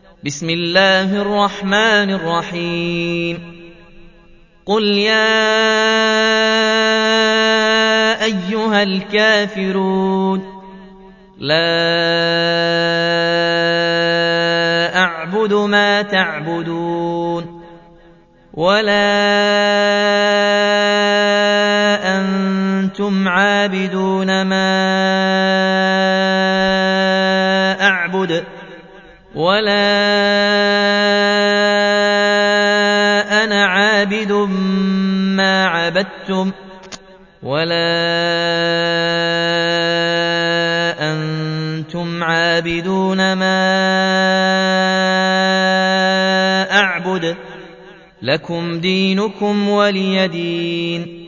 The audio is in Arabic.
بسم الله الرحمن الرحيم قل يا أيها الكافرون لا أعبد ما تعبدون ولا أنتم عابدون ما أعبد ولا أنا عابد ما عبدتم ولا أنتم عابدون ما أعبد لكم دينكم ولي دين